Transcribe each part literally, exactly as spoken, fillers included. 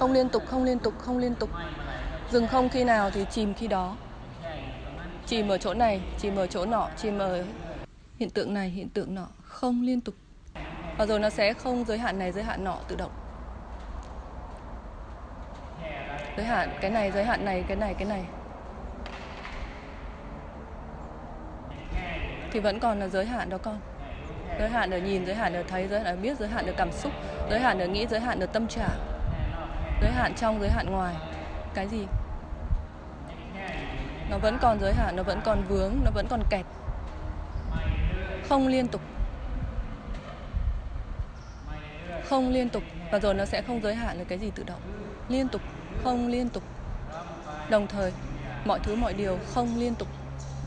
Không liên tục, không liên tục, không liên tục. Dừng không khi nào thì chìm khi đó. Chìm ở chỗ này, chìm ở chỗ nọ, chìm ở hiện tượng này, hiện tượng nọ. Không liên tục. Và rồi nó sẽ không giới hạn này, giới hạn nọ tự động. Giới hạn cái này, giới hạn này, cái này, cái này. Thì vẫn còn là giới hạn đó con. Giới hạn ở nhìn, giới hạn ở thấy, giới hạn ở biết, giới hạn ở cảm xúc, giới hạn ở nghĩ, giới hạn ở tâm trạng. Giới hạn trong, giới hạn ngoài. Cái gì? Nó vẫn còn giới hạn, nó vẫn còn vướng, nó vẫn còn kẹt. Không liên tục. Không liên tục. Và rồi nó sẽ không giới hạn được cái gì tự động. Liên tục, không liên tục. Đồng thời, mọi thứ mọi điều không liên tục.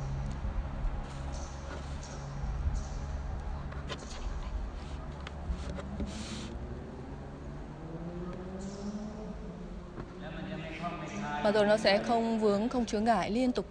Và rồi nó sẽ không vướng, không chướng ngại liên tục.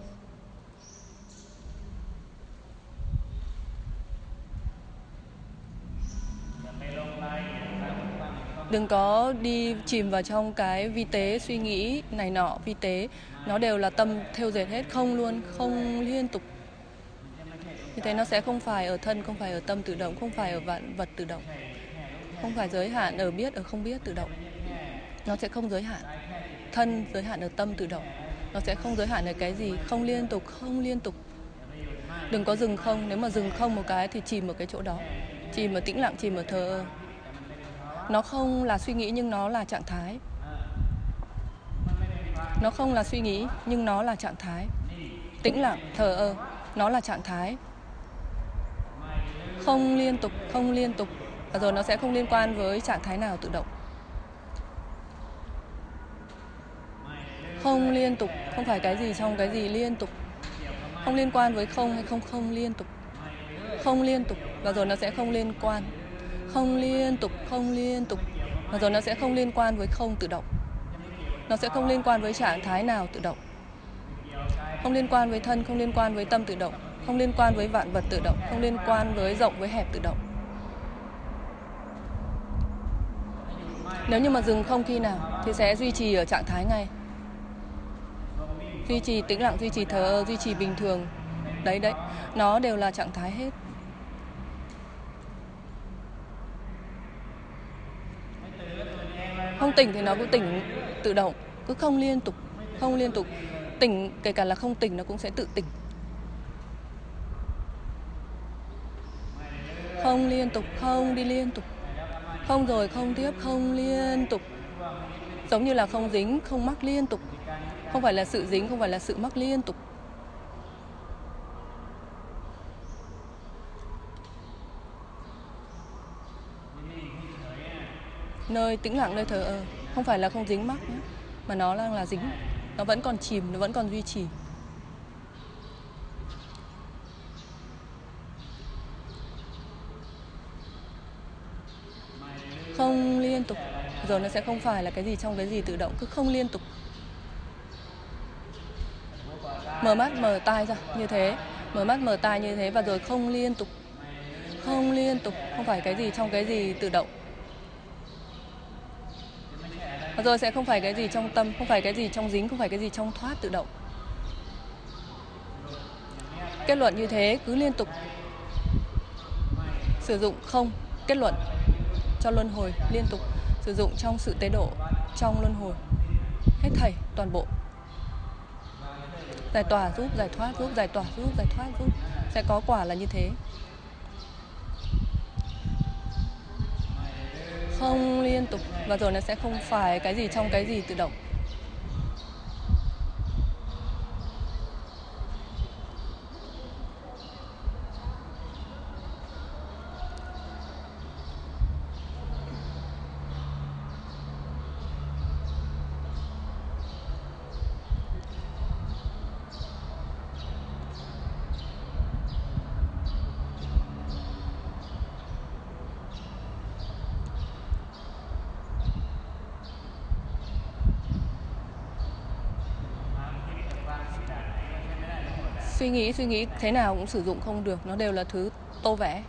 Đừng có đi chìm vào trong cái vi tế, suy nghĩ này nọ, vi tế. Nó đều là tâm thêu dệt hết, không luôn, không liên tục. Như thế nó sẽ không phải ở thân, không phải ở tâm tự động, không phải ở vạn vật tự động. Không phải giới hạn ở biết, ở không biết tự động. Nó sẽ không giới hạn. Thân giới hạn ở tâm tự động. Nó sẽ không giới hạn ở cái gì, không liên tục, không liên tục. Đừng có dừng không, nếu mà dừng không một cái thì chìm ở cái chỗ đó. Chìm ở tĩnh lặng, chìm ở thờ ơ. Nó không là suy nghĩ nhưng nó là trạng thái. Nó không là suy nghĩ nhưng nó là trạng thái. Tĩnh lặng, thờ ơ, nó là trạng thái. Không liên tục, không liên tục. Và rồi nó sẽ không liên quan với trạng thái nào tự động. Không liên tục, không phải cái gì trong cái gì liên tục. Không liên quan với không hay không không liên tục. Không liên tục, và rồi nó sẽ không liên quan. Không liên tục, không liên tục. Và rồi nó sẽ không liên quan với không tự động. Nó sẽ không liên quan với trạng thái nào tự động. Không liên quan với thân, không liên quan với tâm tự động. Không liên quan với vạn vật tự động. Không liên quan với rộng, với hẹp tự động. Nếu như mà dừng không khi nào thì sẽ duy trì ở trạng thái ngay. Duy trì tĩnh lặng, duy trì thờ ơ, duy trì bình thường. Đấy đấy, nó đều là trạng thái hết. Không tỉnh thì nó cũng tỉnh tự động. Cứ không liên tục, không liên tục. Tỉnh, kể cả là không tỉnh nó cũng sẽ tự tỉnh. Không liên tục, không đi liên tục. Không rồi không tiếp, không liên tục. Giống như là không dính, không mắc liên tục. Không phải là sự dính, không phải là sự mắc liên tục. Nơi tĩnh lặng, nơi thờ ơ. Không phải là không dính mắc nhé, mà nó đang là dính. Nó vẫn còn chìm, nó vẫn còn duy trì. Không liên tục. Rồi nó sẽ không phải là cái gì trong cái gì tự động. Cứ không liên tục. Mở mắt, mở tai ra như thế. Mở mắt, mở tai như thế. Và rồi không liên tục. Không liên tục. Không phải cái gì trong cái gì tự động. Và rồi sẽ không phải cái gì trong tâm. Không phải cái gì trong dính. Không phải cái gì trong thoát tự động. Kết luận như thế cứ liên tục. Sử dụng không kết luận cho luân hồi liên tục. Sử dụng trong sự tế độ, trong luân hồi. Hết thảy, toàn bộ. Giải tỏa giúp, giải thoát giúp, giải tỏa giúp, giải thoát giúp. Sẽ có quả là như thế. Không liên tục. Và rồi nó sẽ không phải cái gì trong cái gì tự động. Suy nghĩ, suy nghĩ thế nào cũng sử dụng không được. Nó đều là thứ tô vẽ.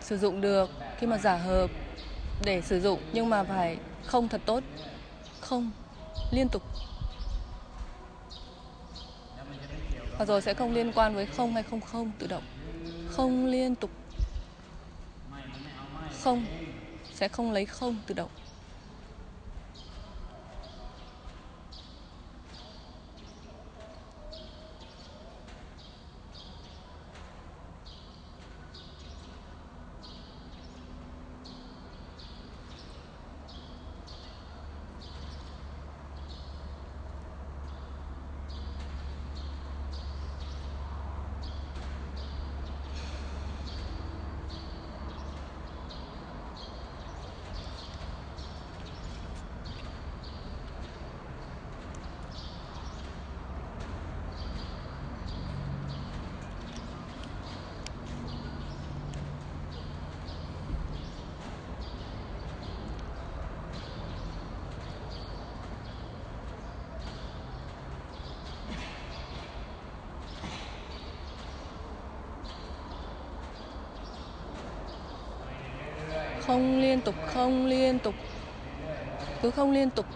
sử dụng được khi mà giả hợp để sử dụng, nhưng mà phải không thật tốt, không liên tục. Và rồi sẽ không liên quan với không hay không không tự động. Không liên tục. Không sẽ không lấy không tự động. Không liên tục, không liên tục. Cứ không liên tục.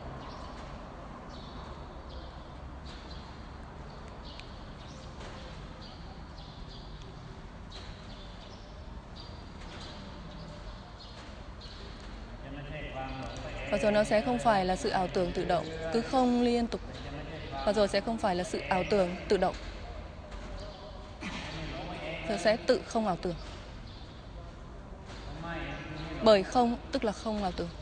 Và rồi nó sẽ không phải là sự ảo tưởng tự động. Cứ không liên tục. Và rồi sẽ không phải là sự ảo tưởng tự động. Rồi sẽ tự không ảo tưởng. Bởi không tức là không ảo tưởng.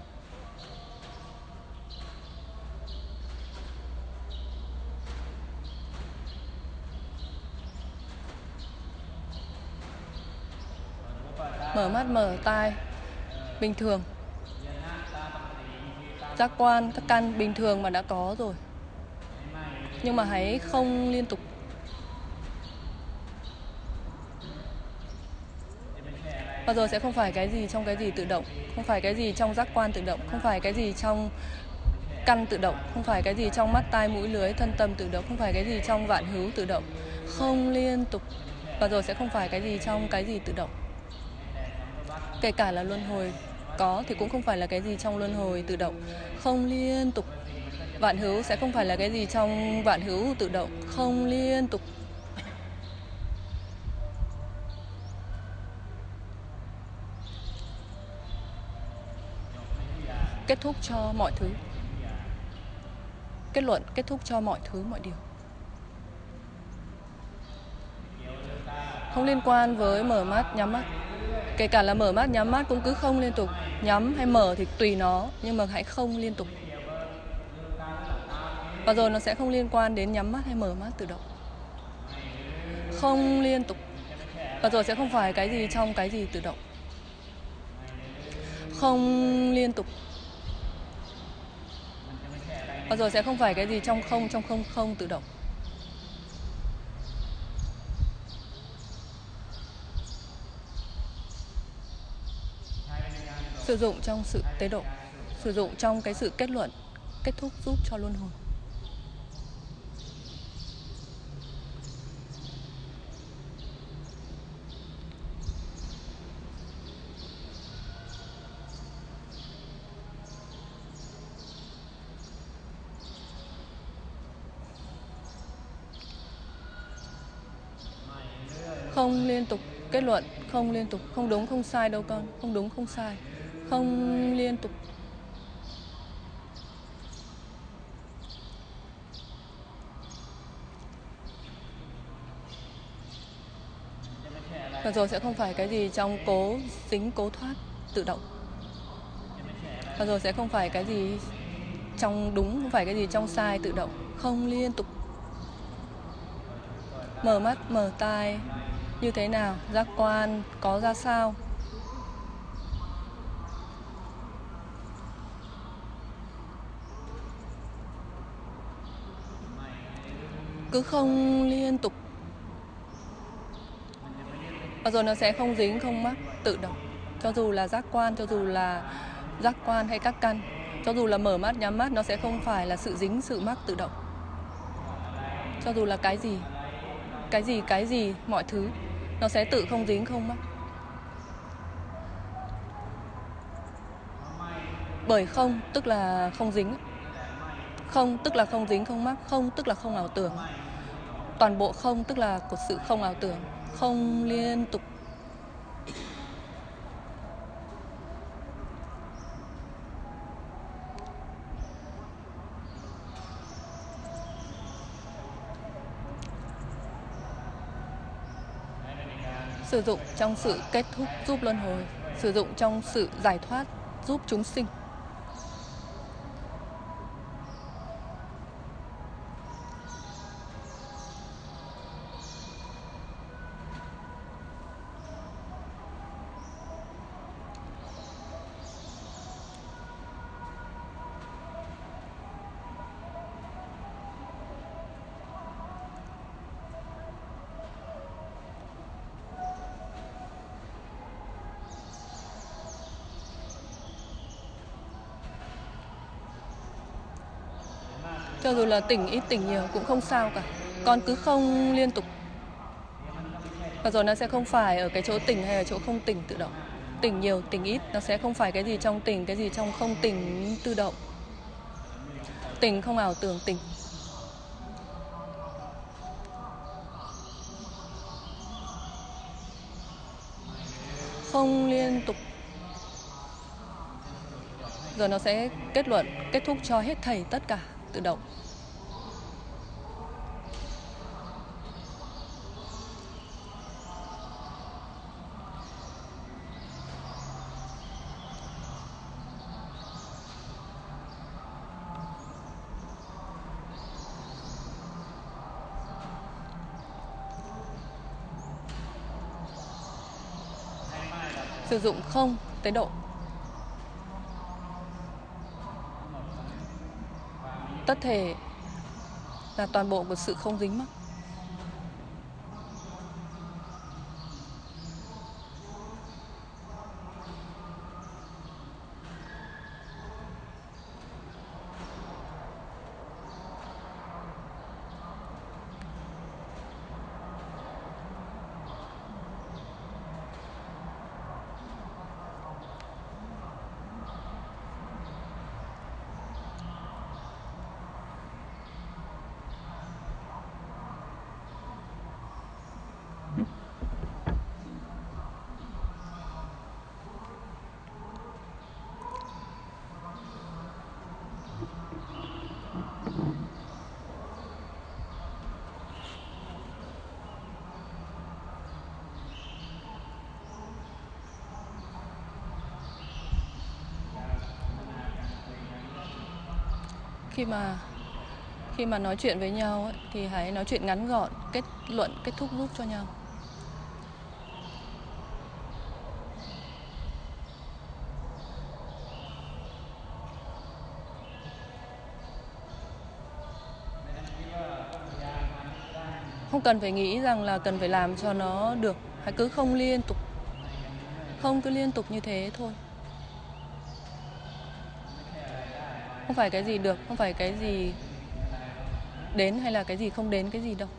Mở mắt, mở tai bình thường. Giác quan, các căn bình thường mà đã có rồi. Nhưng mà hãy không liên tục. Và rồi sẽ không phải cái gì trong cái gì tự động. Không phải cái gì trong giác quan tự động. Không phải cái gì trong căn tự động. Không phải cái gì trong mắt, tai, mũi, lưới, thân, tâm tự động. Không phải cái gì trong vạn hữu tự động. Không liên tục. Và rồi sẽ không phải cái gì trong cái gì tự động. Kể cả là luân hồi có thì cũng không phải là cái gì trong luân hồi tự động. Không liên tục. Vạn hữu sẽ không phải là cái gì trong vạn hữu tự động. Không liên tục. Kết thúc cho mọi thứ. Kết luận, kết thúc cho mọi thứ, mọi điều. Không liên quan với mở mắt, nhắm mắt. Kể cả là mở mắt, nhắm mắt cũng cứ không liên tục. Nhắm hay mở thì tùy nó, nhưng mà hãy không liên tục. Và rồi nó sẽ không liên quan đến nhắm mắt hay mở mắt tự động. Không liên tục. Và rồi sẽ không phải cái gì trong cái gì tự động. Không liên tục. Và rồi sẽ không phải cái gì trong không, trong không không tự động. Sử dụng trong sự tế độ. Sử dụng trong cái sự kết luận, kết thúc giúp cho luân hồi. Không liên tục. Kết luận, không liên tục. Không đúng, không sai đâu con. Không đúng, không sai. Không liên tục. Và rồi sẽ không phải cái gì trong cố dính, cố thoát tự động. Và rồi sẽ không phải cái gì trong đúng, không phải cái gì trong sai tự động. Không liên tục. Mở mắt, mở tai như thế nào? Giác quan có ra sao? Cứ không liên tục. Và rồi nó sẽ không dính, không mắc tự động. Cho dù là giác quan, cho dù là giác quan hay các căn, cho dù là mở mắt, nhắm mắt, nó sẽ không phải là sự dính, sự mắc tự động. Cho dù là cái gì, cái gì, cái gì, mọi thứ, nó sẽ tự không dính, không mắc. Bởi không tức là không dính, không tức là không dính không mắc, không tức là không ảo tưởng. Toàn bộ không tức là của sự không ảo tưởng, không liên tục. Sử dụng trong sự kết thúc giúp luân hồi, sử dụng trong sự giải thoát giúp chúng sinh. Cho dù là tỉnh ít tỉnh nhiều cũng không sao cả. Con cứ không liên tục. Và rồi nó sẽ không phải ở cái chỗ tỉnh hay ở chỗ không tỉnh tự động. Tỉnh nhiều, tỉnh ít, nó sẽ không phải cái gì trong tỉnh, cái gì trong không tỉnh tự động. Tỉnh không ảo tưởng tỉnh. Không liên tục. Rồi nó sẽ kết luận, kết thúc cho hết thảy tất cả tự động. Sử dụng không tới độ. Tất thể là toàn bộ của sự không dính mắc. Khi mà khi mà nói chuyện với nhau ấy, thì hãy nói chuyện ngắn gọn, kết luận, kết thúc giúp cho nhau. Không cần phải nghĩ rằng là cần phải làm cho nó được. Hãy cứ không liên tục. Không cứ liên tục như thế thôi. Không phải cái gì được, không phải cái gì đến hay là cái gì không đến cái gì đâu.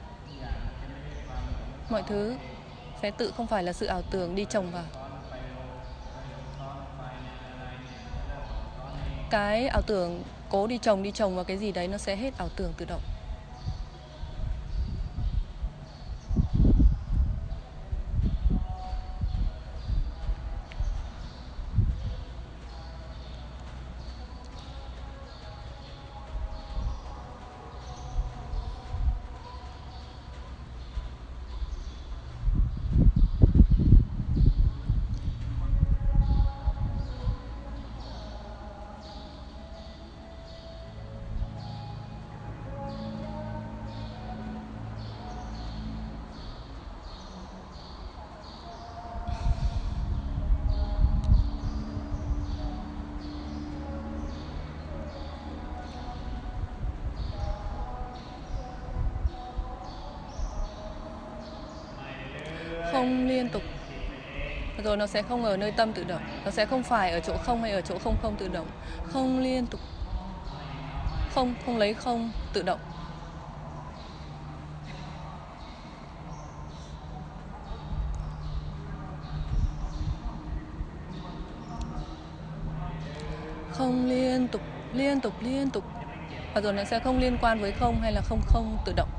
Mọi thứ sẽ tự không phải là sự ảo tưởng đi chồng vào. Cái ảo tưởng cố đi chồng đi chồng vào cái gì đấy, nó sẽ hết ảo tưởng tự động. Không liên tục. Rồi nó sẽ không ở nơi tâm tự động. Nó sẽ không phải ở chỗ không hay ở chỗ không không tự động. Không liên tục. Không, không lấy không tự động. không liên tục, liên tục, liên tục. Và rồi nó sẽ không liên quan với không hay là không không tự động.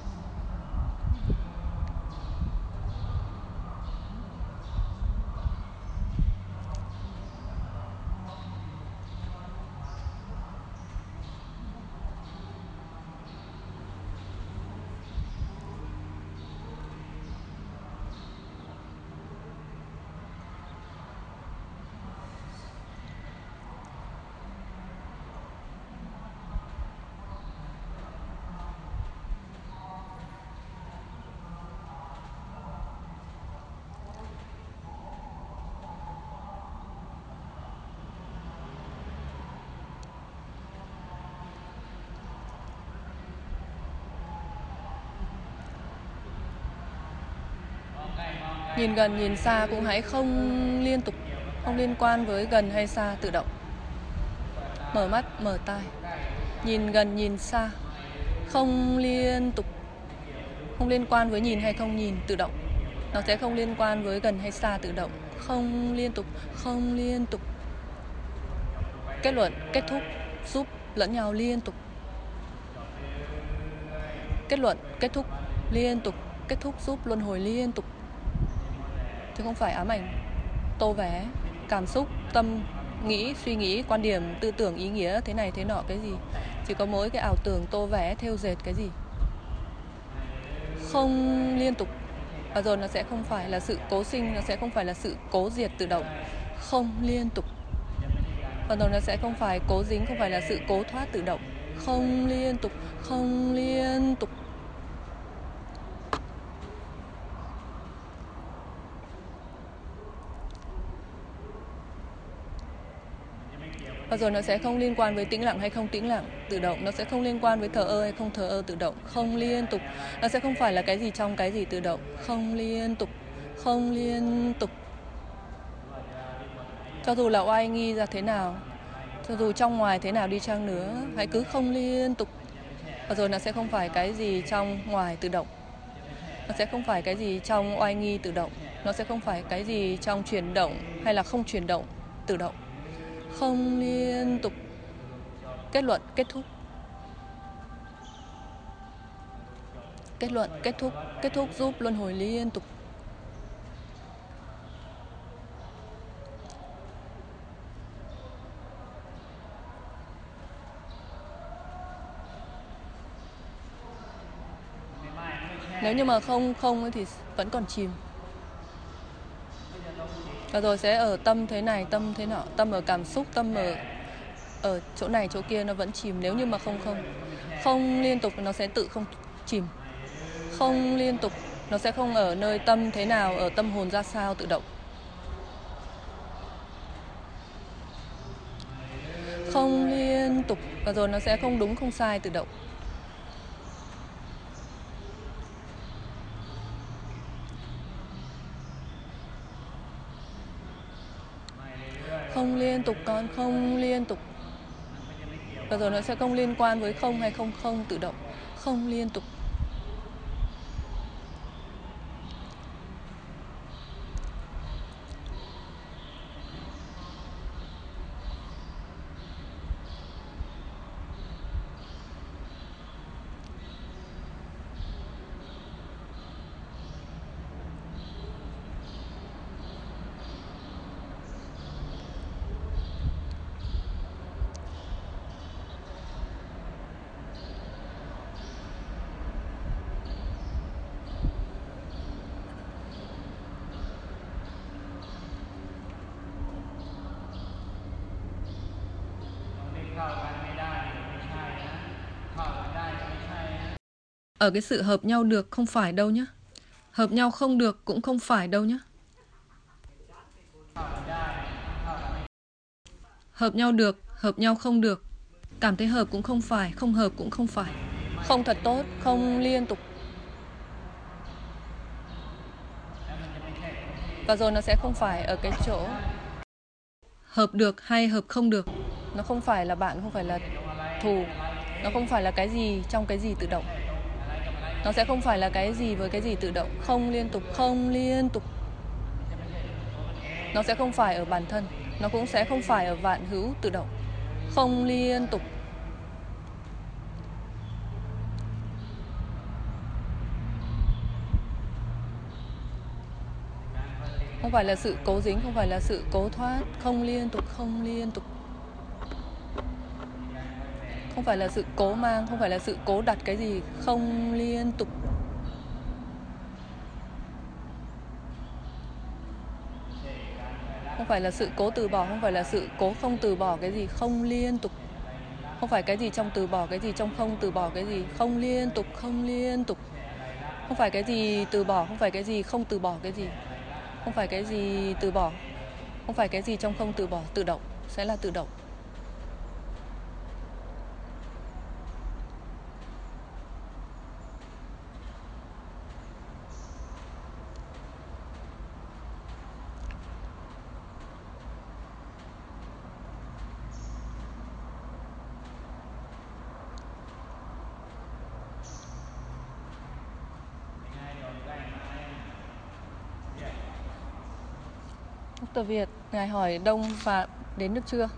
Nhìn gần, nhìn xa cũng hãy không liên tục, không liên quan với gần hay xa tự động. Mở mắt, mở tai. Nhìn gần, nhìn xa, không liên tục, không liên quan với nhìn hay không nhìn tự động. Nó sẽ không liên quan với gần hay xa tự động. Không liên tục, không liên tục. Kết luận, kết thúc, giúp lẫn nhau liên tục. Kết luận, kết thúc, liên tục. Kết thúc, giúp luân hồi liên tục. Chứ không phải ám ảnh, tô vẽ, cảm xúc, tâm, nghĩ, suy nghĩ, quan điểm, tư tưởng, ý nghĩa, thế này, thế nọ, cái gì. Chỉ có mỗi cái ảo tưởng, tô vẽ, thêu dệt cái gì. Không liên tục. Và rồi nó sẽ không phải là sự cố sinh, nó sẽ không phải là sự cố diệt tự động. Không liên tục. Và rồi nó sẽ không phải cố dính, không phải là sự cố thoát tự động. Không liên tục, không liên tục. Và rồi nó sẽ không liên quan với tĩnh lặng hay không tĩnh lặng tự động. Nó sẽ không liên quan với thờ ơ hay không thờ ơ tự động. Không liên tục. Nó sẽ không phải là cái gì trong cái gì tự động. Không liên tục. Không liên tục. Cho dù là oai nghi ra thế nào, cho dù trong ngoài thế nào đi chăng nữa, hãy cứ không liên tục. Và rồi nó sẽ không phải cái gì trong ngoài tự động. Nó sẽ không phải cái gì trong oai nghi tự động. Nó sẽ không phải cái gì trong chuyển động hay là không chuyển động tự động. Không liên tục. Kết luận, kết thúc. Kết luận, kết thúc. Kết thúc giúp luân hồi liên tục. Nếu như mà không không thì vẫn còn chìm. Và rồi sẽ ở tâm thế này, tâm thế nọ, tâm ở cảm xúc, tâm ở ở chỗ này, chỗ kia, nó vẫn chìm. Nếu như mà không không Không liên tục nó sẽ tự không chìm. Không liên tục nó sẽ không ở nơi tâm thế nào, ở tâm hồn ra sao tự động. Không liên tục. Và rồi nó sẽ không đúng không sai tự động. Không liên tục, con không liên tục. Và rồi nó sẽ không liên quan với không hay không không tự động. Không liên tục. Ở cái sự hợp nhau được không phải đâu nhé. Hợp nhau không được cũng không phải đâu nhé. Hợp nhau được, hợp nhau không được. Cảm thấy hợp cũng không phải, không hợp cũng không phải. Không thật tốt, không liên tục. Và rồi nó sẽ không phải ở cái chỗ hợp được hay hợp không được. Nó không phải là bạn, không phải là thù. Nó không phải là cái gì trong cái gì tự động. Nó sẽ không phải là cái gì với cái gì tự động. Không liên tục, không liên tục. Nó sẽ không phải ở bản thân. Nó cũng sẽ không phải ở vạn hữu tự động. không liên tục. Không phải là sự cố dính, không phải là sự cố thoát. Không liên tục, không liên tục. Không phải là sự cố mang, không phải là sự cố đặt cái gì. Không liên tục. Không phải là sự cố từ bỏ, không phải là sự cố không từ bỏ cái gì. Không liên tục. Không phải cái gì trong từ bỏ cái gì, trong không từ bỏ cái gì. Không liên tục, không liên tục. Không phải cái gì từ bỏ, không phải cái gì không từ bỏ cái gì. Không phải cái gì từ bỏ, không phải cái gì trong không từ bỏ. Tự động, sẽ là tự động. Doctor Việt, ngài hỏi Đông Phạm đến được chưa?